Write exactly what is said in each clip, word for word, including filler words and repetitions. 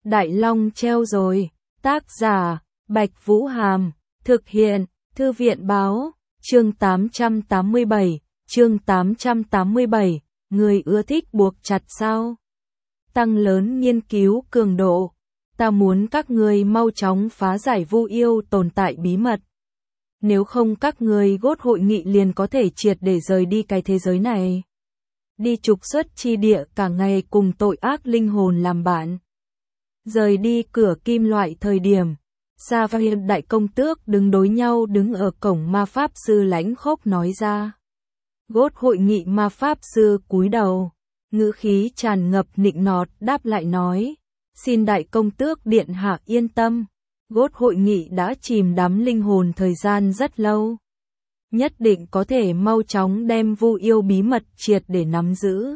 Đại Long treo rồi. Tác giả, Bạch Vũ Hàm. Thực hiện, Thư viện Báo. Chương tám trăm tám mươi bảy. Chương tám trăm tám mươi bảy. Người ưa thích buộc chặt sao? Tăng lớn nghiên cứu cường độ. Ta muốn các ngươi mau chóng phá giải Vu Yêu tồn tại bí mật. Nếu không các ngươi Gốt hội nghị liền có thể triệt để rời đi cái thế giới này. Đi trục xuất chi địa cả ngày cùng tội ác linh hồn làm bạn. Rời đi cửa kim loại thời điểm, Sa và Hiền đại công tước đứng đối nhau đứng ở cổng ma pháp sư lãnh khốc nói ra. Gốt hội nghị ma pháp sư cúi đầu, ngữ khí tràn ngập nịnh nọt đáp lại nói. Xin đại công tước điện hạ yên tâm, Gốt hội nghị đã chìm đắm linh hồn thời gian rất lâu. Nhất định có thể mau chóng đem Vu Yêu bí mật triệt để nắm giữ.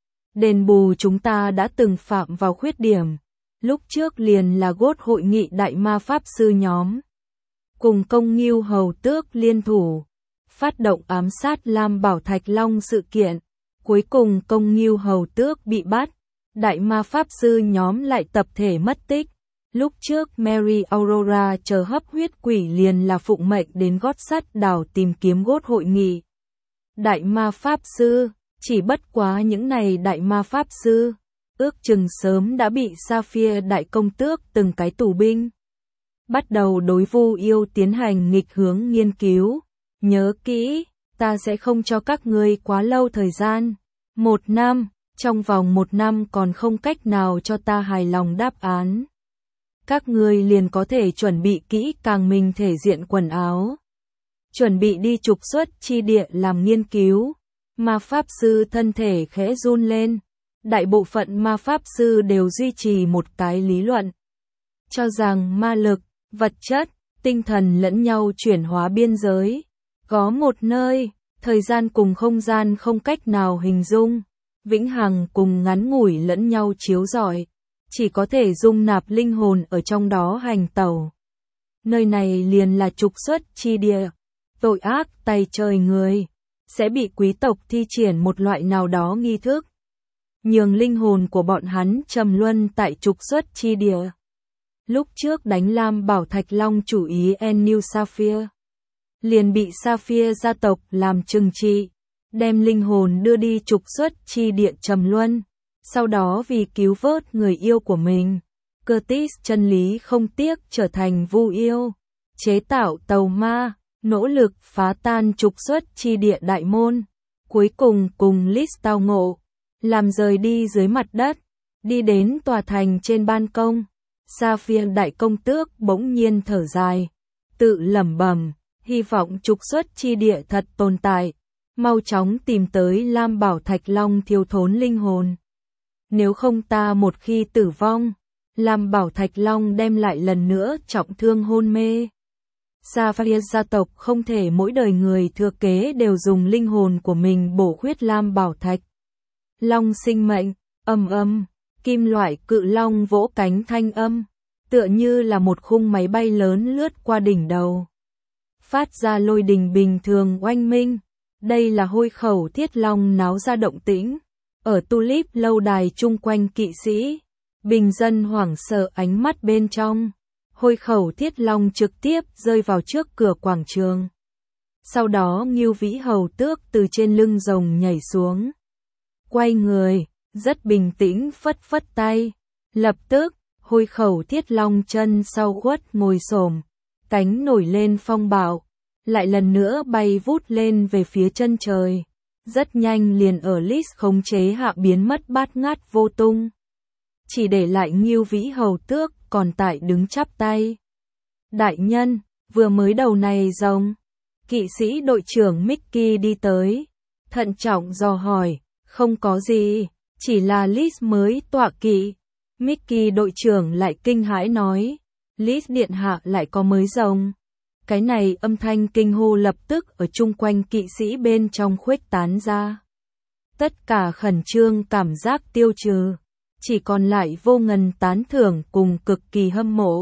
Đền bù chúng ta đã từng phạm vào khuyết điểm. Lúc trước liền là Gốt hội nghị đại ma pháp sư nhóm. Cùng công Ngưu hầu tước liên thủ. Phát động ám sát Lam Bảo Thạch Long sự kiện. Cuối cùng công Ngưu hầu tước bị bắt. Đại ma pháp sư nhóm lại tập thể mất tích. Lúc trước Mary Aurora chờ hấp huyết quỷ liền là phụng mệnh đến gót sắt đảo tìm kiếm Gốt hội nghị. Đại ma pháp sư, chỉ bất quá những này đại ma pháp sư, ước chừng sớm đã bị Sapphire đại công tước từng cái tù binh. Bắt đầu đối Vu Yêu tiến hành nghịch hướng nghiên cứu. Nhớ kỹ, ta sẽ không cho các ngươi quá lâu thời gian. Một năm, trong vòng một năm còn không cách nào cho ta hài lòng đáp án. Các ngươi liền có thể chuẩn bị kỹ càng mình thể diện quần áo. Chuẩn bị đi trục xuất chi địa làm nghiên cứu. Ma pháp sư thân thể khẽ run lên. Đại bộ phận ma pháp sư đều duy trì một cái lý luận. Cho rằng ma lực, vật chất, tinh thần lẫn nhau chuyển hóa biên giới. Có một nơi, thời gian cùng không gian không cách nào hình dung. Vĩnh hằng cùng ngắn ngủi lẫn nhau chiếu rọi. Chỉ có thể dung nạp linh hồn ở trong đó hành tẩu. Nơi này liền là trục xuất chi địa. Tội ác tay trời người sẽ bị quý tộc thi triển một loại nào đó nghi thức. Nhường linh hồn của bọn hắn trầm luân tại trục xuất chi địa. Lúc trước đánh Lam Bảo Thạch Long chủ ý Ennew Sapphire. Liền bị Sapphire gia tộc làm trừng trị. Đem linh hồn đưa đi trục xuất chi địa trầm luân. Sau đó vì cứu vớt người yêu của mình, Curtis chân lý không tiếc trở thành Vu Yêu, chế tạo tàu ma, nỗ lực phá tan trục xuất chi địa đại môn, cuối cùng cùng Liz tao ngộ, làm rời đi dưới mặt đất, đi đến tòa thành trên ban công. Sapphire đại công tước bỗng nhiên thở dài, tự lẩm bẩm, hy vọng trục xuất chi địa thật tồn tại, mau chóng tìm tới Lam Bảo Thạch Long thiếu thốn linh hồn. Nếu không ta một khi tử vong, Lam Bảo Thạch Long đem lại lần nữa trọng thương hôn mê. Sapphire gia tộc không thể mỗi đời người thừa kế đều dùng linh hồn của mình bổ khuyết Lam Bảo Thạch Long sinh mệnh. Âm âm, kim loại cự long vỗ cánh thanh âm, tựa như là một khung máy bay lớn lướt qua đỉnh đầu. Phát ra lôi đình bình thường oanh minh. Đây là hôi khẩu thiết long náo ra động tĩnh. Ở Tulip lâu đài chung quanh kỵ sĩ, bình dân hoảng sợ ánh mắt bên trong. Hôi khẩu thiết long trực tiếp rơi vào trước cửa quảng trường. Sau đó Ngưu Vĩ hầu tước từ trên lưng rồng nhảy xuống. Quay người, rất bình tĩnh phất phất tay. Lập tức, hôi khẩu thiết long chân sau quất ngồi xổm, cánh nổi lên phong bạo, lại lần nữa bay vút lên về phía chân trời. Rất nhanh liền ở Liz khống chế hạ biến mất bát ngát vô tung. Chỉ để lại Ngưu Vĩ hầu tước còn tại đứng chắp tay. Đại nhân, vừa mới đầu này rồng. Kỵ sĩ đội trưởng Mickey đi tới. Thận trọng dò hỏi, không có gì, chỉ là Liz mới tọa kỵ. Mickey đội trưởng lại kinh hãi nói, Liz điện hạ lại có mới rồng. Cái này âm thanh kinh hô lập tức ở chung quanh kỵ sĩ bên trong khuếch tán ra. Tất cả khẩn trương cảm giác tiêu trừ, chỉ còn lại vô ngần tán thưởng cùng cực kỳ hâm mộ.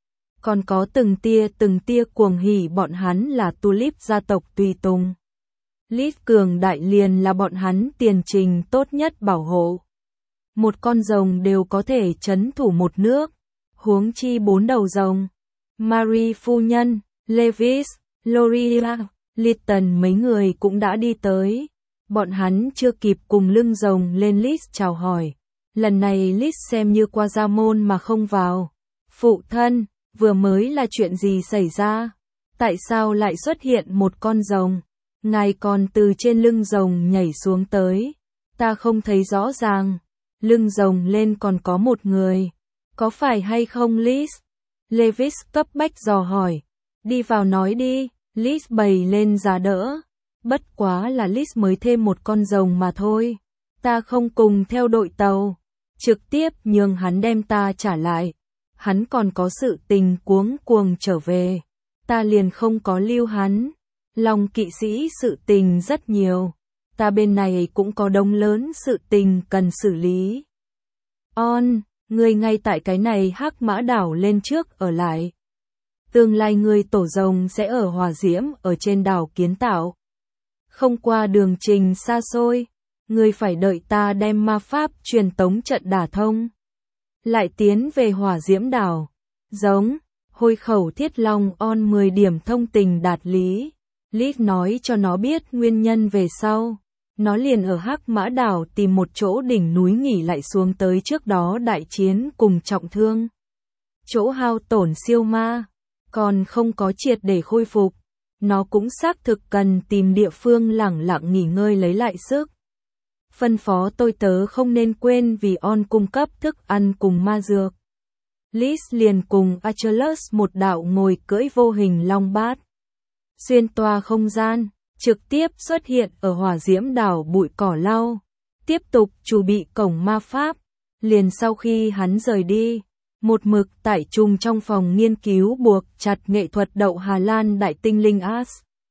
Còn có từng tia từng tia cuồng hỉ bọn hắn là Tulip gia tộc tùy tùng. Liz cường đại liền là bọn hắn tiền trình tốt nhất bảo hộ. Một con rồng đều có thể trấn thủ một nước, huống chi bốn đầu rồng. Marie phu nhân, Lewis, Loria, Lytton mấy người cũng đã đi tới. Bọn hắn chưa kịp cùng lưng rồng lên Liz chào hỏi. Lần này Liz xem như qua gia môn mà không vào. Phụ thân, vừa mới là chuyện gì xảy ra? Tại sao lại xuất hiện một con rồng? Ngài còn từ trên lưng rồng nhảy xuống tới. Ta không thấy rõ ràng. Lưng rồng lên còn có một người. Có phải hay không Liz? Lewis cấp bách dò hỏi. Đi vào nói đi, Liz bày lên giá đỡ. Bất quá là Liz mới thêm một con rồng mà thôi. Ta không cùng theo đội tàu. Trực tiếp nhường hắn đem ta trả lại. Hắn còn có sự tình cuống cuồng trở về. Ta liền không có lưu hắn. Lòng kỵ sĩ sự tình rất nhiều. Ta bên này cũng có đống lớn sự tình cần xử lý. On, người ngay tại cái này Hắc Mã đảo lên trước ở lại. Tương lai người tổ rồng sẽ ở hỏa diễm ở trên đảo kiến tạo. Không qua đường trình xa xôi, người phải đợi ta đem ma pháp truyền tống trận đả thông. Lại tiến về hỏa diễm đảo. Giống, hôi khẩu thiết long on mười điểm thông tình đạt lý. Liz nói cho nó biết nguyên nhân về sau. Nó liền ở Hắc Mã đảo tìm một chỗ đỉnh núi nghỉ lại xuống tới trước đó đại chiến cùng trọng thương. Chỗ hao tổn siêu ma, còn không có triệt để khôi phục. Nó cũng xác thực cần tìm địa phương lẳng lặng nghỉ ngơi lấy lại sức. Phân phó tôi tớ không nên quên vì On cung cấp thức ăn cùng ma dược. Liz liền cùng Achilles một đạo ngồi cưỡi vô hình long bát. Xuyên toa không gian, trực tiếp xuất hiện ở hỏa diễm đảo bụi cỏ lau. Tiếp tục chuẩn bị cổng ma pháp. Liền sau khi hắn rời đi, một mực tại trùng trong phòng nghiên cứu buộc chặt nghệ thuật đậu Hà Lan đại tinh linh As.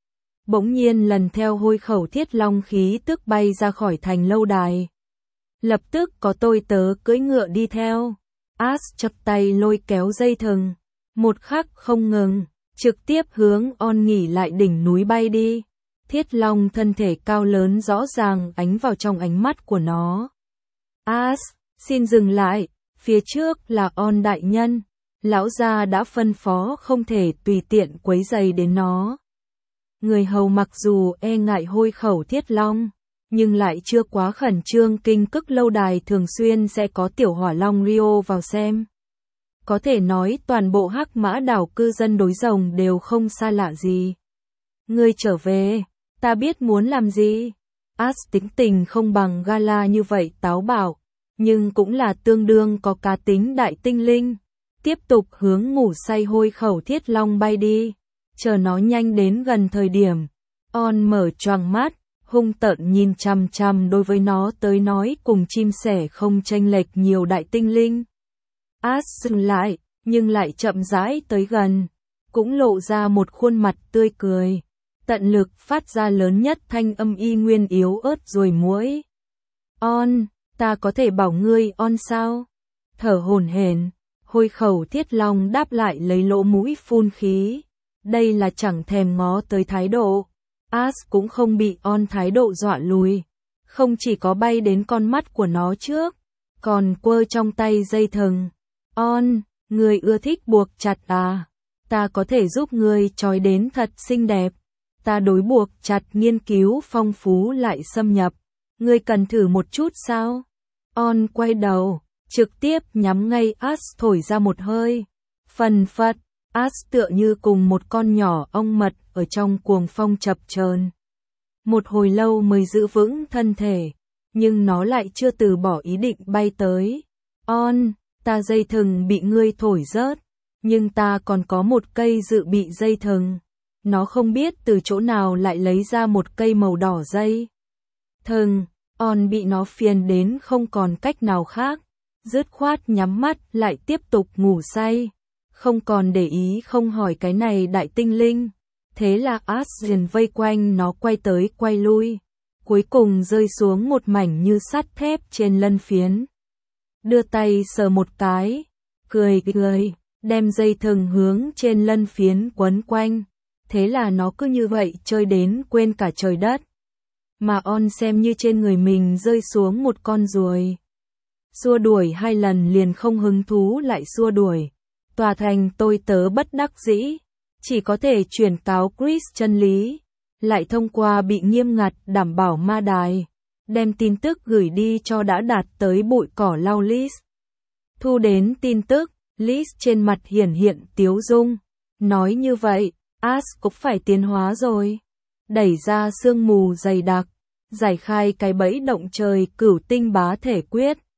Bỗng nhiên lần theo hôi khẩu thiết long khí tức bay ra khỏi thành lâu đài. Lập tức có tôi tớ cưỡi ngựa đi theo. As chập tay lôi kéo dây thừng. Một khắc không ngừng, trực tiếp hướng On nghỉ lại đỉnh núi bay đi. Thiết long thân thể cao lớn rõ ràng ánh vào trong ánh mắt của nó. As, xin dừng lại, phía trước là On đại nhân. Lão gia đã phân phó không thể tùy tiện quấy rầy đến nó. Người hầu mặc dù e ngại hôi khẩu thiết long, nhưng lại chưa quá khẩn trương. Kinh Cức lâu đài thường xuyên sẽ có tiểu hỏa long Rio vào xem. Có thể nói toàn bộ Hắc Mã đảo cư dân đối rồng đều không xa lạ gì. Ngươi trở về, ta biết muốn làm gì. As tính tình không bằng Gala như vậy táo bạo, nhưng cũng là tương đương có cá tính đại tinh linh. Tiếp tục hướng ngủ say hôi khẩu thiết long bay đi. Chờ nó nhanh đến gần thời điểm, On mở choàng mắt, hung tợn nhìn chằm chằm đối với nó tới nói cùng chim sẻ không chênh lệch nhiều đại tinh linh. As dừng lại, nhưng lại chậm rãi tới gần, cũng lộ ra một khuôn mặt tươi cười, tận lực phát ra lớn nhất thanh âm y nguyên yếu ớt ruồi muỗi. On, ta có thể bảo ngươi On sao? Thở hổn hển, hôi khẩu thiết long đáp lại lấy lỗ mũi phun khí. Đây là chẳng thèm ngó tới thái độ. As cũng không bị On thái độ dọa lùi. Không chỉ có bay đến con mắt của nó trước, còn quơ trong tay dây thừng. On, người ưa thích buộc chặt à? Ta có thể giúp ngươi trói đến thật xinh đẹp. Ta đối buộc chặt nghiên cứu phong phú lại xâm nhập. Ngươi cần thử một chút sao? On quay đầu, trực tiếp nhắm ngay As thổi ra một hơi. Phần phật. As tựa như cùng một con nhỏ ong mật ở trong cuồng phong chập chờn. Một hồi lâu mới giữ vững thân thể, nhưng nó lại chưa từ bỏ ý định bay tới. On, ta dây thừng bị ngươi thổi rớt, nhưng ta còn có một cây dự bị dây thừng. Nó không biết từ chỗ nào lại lấy ra một cây màu đỏ dây thừng. On bị nó phiền đến không còn cách nào khác, dứt khoát nhắm mắt lại tiếp tục ngủ say. Không còn để ý không hỏi cái này đại tinh linh. Thế là As liền vây quanh nó quay tới quay lui. Cuối cùng rơi xuống một mảnh như sắt thép trên lân phiến. Đưa tay sờ một cái, cười cười, đem dây thừng hướng trên lân phiến quấn quanh. Thế là nó cứ như vậy chơi đến quên cả trời đất. Mà On xem như trên người mình rơi xuống một con ruồi. xua đuổi hai lần liền không hứng thú lại xua đuổi. Tòa thành tôi tớ bất đắc dĩ, chỉ có thể chuyển cáo Chris chân lý, lại thông qua bị nghiêm ngặt đảm bảo ma đài, đem tin tức gửi đi cho đã đạt tới bụi cỏ lau Liz. Thu đến tin tức, Liz trên mặt hiển hiện tiếu dung, nói như vậy, Ash cũng phải tiến hóa rồi. Đẩy ra sương mù dày đặc, giải khai cái bẫy động trời cửu tinh bá thể quyết.